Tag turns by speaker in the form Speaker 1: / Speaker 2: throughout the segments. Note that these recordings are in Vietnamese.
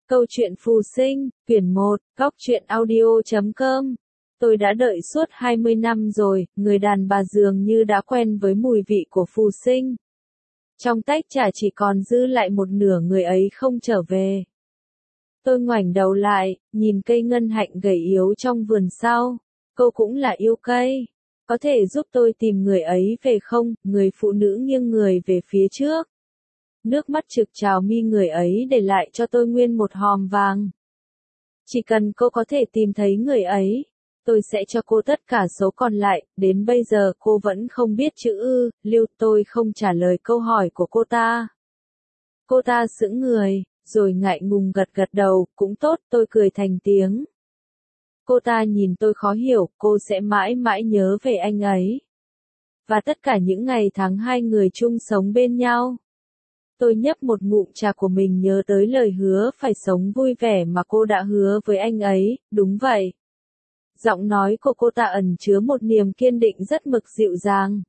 Speaker 1: Câu chuyện phù sinh, quyển 1, góc truyện audio.com. Tôi đã đợi suốt 20 năm rồi, người đàn bà dường như đã quen với mùi vị của phù sinh. Trong tách trà chỉ còn dư lại một nửa người ấy không trở về. Tôi ngoảnh đầu lại, nhìn cây ngân hạnh gầy yếu trong vườn sau. Cô cũng là yêu cây. Có thể giúp tôi tìm người ấy về không? Người phụ nữ nghiêng người về phía trước. Nước mắt trực trào mi người ấy để lại cho tôi nguyên một hòm vàng. Chỉ cần cô có thể tìm thấy người ấy, tôi sẽ cho cô tất cả số còn lại. Đến bây giờ cô vẫn không biết chữ ư, Lưu. Tôi không trả lời câu hỏi của cô ta. Cô ta sững người, rồi ngại ngùng gật gật đầu. Cũng tốt, tôi cười thành tiếng. Cô ta nhìn tôi khó hiểu, cô sẽ mãi mãi nhớ về anh ấy. Và tất cả những ngày tháng hai người chung sống bên nhau. Tôi nhấp một ngụm trà của mình, nhớ tới lời hứa phải sống vui vẻ mà cô đã hứa với anh ấy. Đúng vậy. Giọng nói của cô ta ẩn chứa một niềm kiên định rất mực dịu dàng.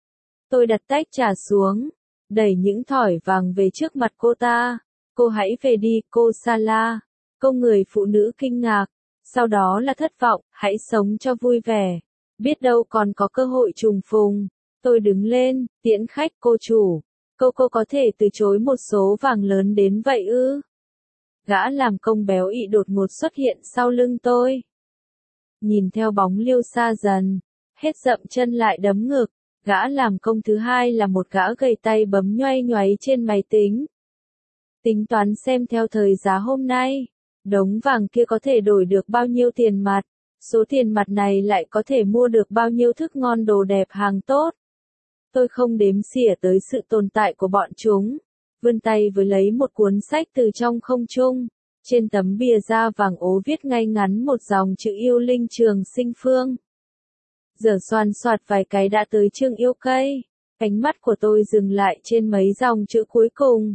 Speaker 1: Tôi đặt tách trà xuống, đẩy những thỏi vàng về trước mặt cô ta. Cô hãy về đi, cô Sala. Câu người phụ nữ kinh ngạc. Sau đó là thất vọng, hãy sống cho vui vẻ. Biết đâu còn có cơ hội trùng phùng. Tôi đứng lên, tiễn khách. Cô chủ. Cô có thể từ chối một số vàng lớn đến vậy ư? Gã làm công béo ị đột ngột xuất hiện sau lưng tôi. Nhìn theo bóng Liêu xa dần, hết dậm chân lại đấm ngực. Gã làm công thứ hai là một gã gầy tay bấm nhoay nhoáy trên máy tính. Tính toán xem theo thời giá hôm nay, đống vàng kia có thể đổi được bao nhiêu tiền mặt, số tiền mặt này lại có thể mua được bao nhiêu thức ngon đồ đẹp hàng tốt. Tôi không đếm xỉa tới sự tồn tại của bọn chúng, vươn tay với lấy một cuốn sách từ trong không trung. Trên tấm bìa da vàng ố viết ngay ngắn một dòng chữ Yêu Linh Trường Sinh Phương. Giờ xoàn xoạt vài cái đã tới chương yêu cây. Ánh mắt của tôi dừng lại trên mấy dòng chữ cuối cùng.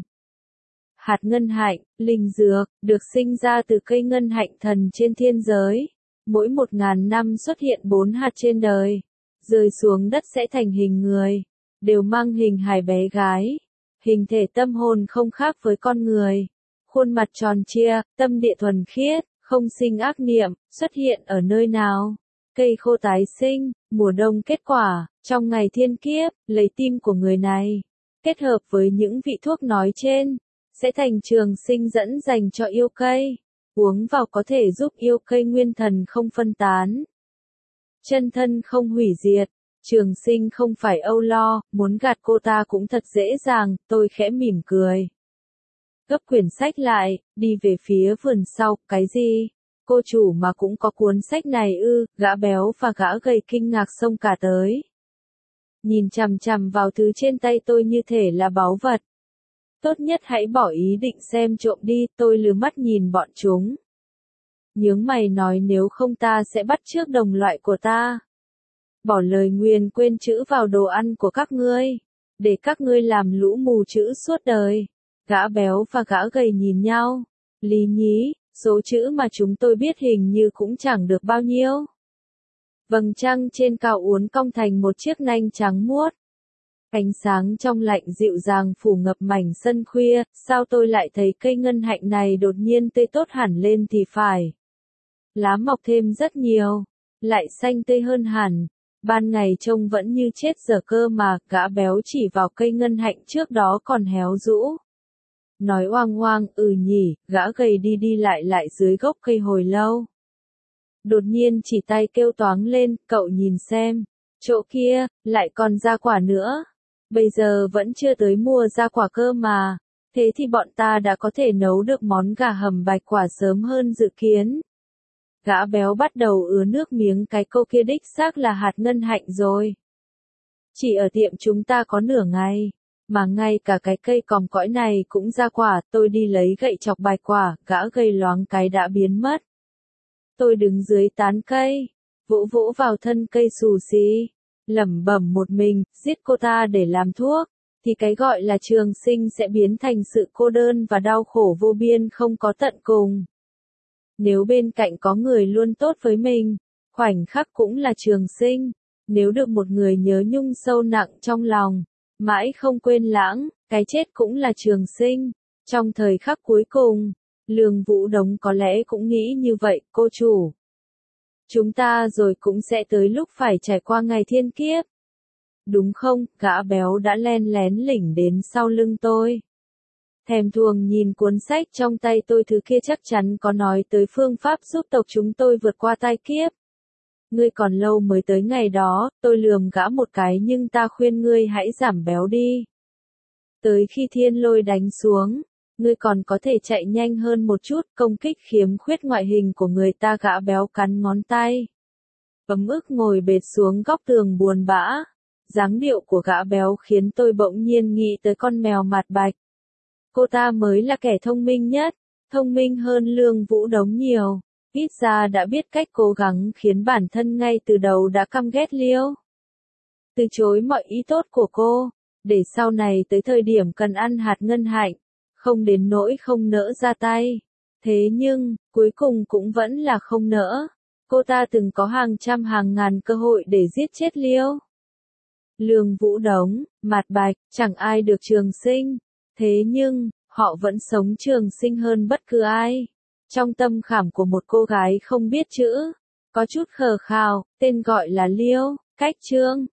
Speaker 1: Hạt ngân hạnh, linh dược, được sinh ra từ cây ngân hạnh thần trên thiên giới. Mỗi 1000 năm xuất hiện 4 hạt trên đời. Rơi xuống đất sẽ thành hình người. Đều mang hình hài bé gái. Hình thể tâm hồn không khác với con người. Khuôn mặt tròn trịa, tâm địa thuần khiết, không sinh ác niệm. Xuất hiện ở nơi nào? Cây khô tái sinh, mùa đông kết quả, trong ngày thiên kiếp, lấy tim của người này. Kết hợp với những vị thuốc nói trên, sẽ thành trường sinh dẫn dành cho yêu cây. Uống vào có thể giúp yêu cây nguyên thần không phân tán. Chân thân không hủy diệt. Trường sinh không phải âu lo, muốn gạt cô ta cũng thật dễ dàng. Tôi khẽ mỉm cười. Gấp quyển sách lại, đi về phía vườn sau. Cái gì? Cô chủ mà cũng có cuốn sách này ư? Gã béo và gã gầy kinh ngạc xông cả tới. Nhìn chằm chằm vào thứ trên tay tôi như thể là báu vật. Tốt nhất hãy bỏ ý định xem trộm đi. Tôi lừa mắt nhìn bọn chúng. Nhướng mày nói, nếu không ta sẽ bắt chước đồng loại của ta. Bỏ lời nguyền quên chữ vào đồ ăn của các ngươi. Để các ngươi làm lũ mù chữ suốt đời. Gã béo và gã gầy nhìn nhau. Lý nhí, số chữ mà chúng tôi biết hình như cũng chẳng được bao nhiêu. Vầng trăng trên cao uốn cong thành một chiếc nanh trắng muốt. Ánh sáng trong lạnh dịu dàng phủ ngập mảnh sân khuya. Sao tôi lại thấy cây ngân hạnh này đột nhiên tươi tốt hẳn lên thì phải. Lá mọc thêm rất nhiều. Lại xanh tươi hơn hẳn. Ban ngày trông vẫn như chết giờ cơ mà. Gã béo chỉ vào cây ngân hạnh trước đó còn héo rũ. Nói oang oang, nhỉ. Gã gầy đi lại dưới gốc cây hồi lâu. Đột nhiên chỉ tay kêu toáng lên, cậu nhìn xem. Chỗ kia, lại còn ra quả nữa. Bây giờ vẫn chưa tới mùa ra quả cơ mà. Thế thì bọn ta đã có thể nấu được món gà hầm bạch quả sớm hơn dự kiến. Gã béo bắt đầu ứa nước miếng, cái câu kia đích xác là hạt ngân hạnh rồi. Chỉ ở tiệm chúng ta có nửa ngày, mà ngay cả cái cây còm cõi này cũng ra quả. Tôi đi lấy gậy chọc bạch quả, gã gầy loáng cái đã biến mất. Tôi đứng dưới tán cây, vỗ vỗ vào thân cây xù xí, lẩm bẩm một mình, giết cô ta để làm thuốc, thì cái gọi là trường sinh sẽ biến thành sự cô đơn và đau khổ vô biên không có tận cùng. Nếu bên cạnh có người luôn tốt với mình, khoảnh khắc cũng là trường sinh. Nếu được một người nhớ nhung sâu nặng trong lòng, mãi không quên lãng, cái chết cũng là trường sinh. Trong thời khắc cuối cùng, Lương Vũ Đống có lẽ cũng nghĩ như vậy, cô chủ. Chúng ta rồi cũng sẽ tới lúc phải trải qua ngày thiên kiếp. Đúng không, gã béo đã len lén lỉnh đến sau lưng tôi. Thèm thuồng nhìn cuốn sách trong tay tôi, thứ kia chắc chắn có nói tới phương pháp giúp tộc chúng tôi vượt qua tai kiếp. Ngươi còn lâu mới tới ngày đó, tôi lườm gã một cái, nhưng ta khuyên ngươi hãy giảm béo đi. Tới khi thiên lôi đánh xuống, ngươi còn có thể chạy nhanh hơn một chút, công kích khiếm khuyết ngoại hình của người ta. Gã béo cắn ngón tay. Ấm ức ngồi bệt xuống góc tường buồn bã. Dáng điệu của gã béo khiến tôi bỗng nhiên nghĩ tới con mèo mặt bạch. Cô ta mới là kẻ thông minh nhất, thông minh hơn Lương Vũ Đống nhiều. Ít ra đã biết cách cố gắng khiến bản thân ngay từ đầu đã căm ghét Liêu. Từ chối mọi ý tốt của cô, để sau này tới thời điểm cần ăn hạt ngân hạnh, không đến nỗi không nỡ ra tay. Thế nhưng, cuối cùng cũng vẫn là không nỡ. Cô ta từng có hàng trăm hàng ngàn cơ hội để giết chết Liêu. Lương Vũ Đống, mặt bạch, chẳng ai được trường sinh. Thế nhưng, họ vẫn sống trường sinh hơn bất cứ ai. Trong tâm khảm của một cô gái không biết chữ, có chút khờ khào, tên gọi là Liêu, cách chương.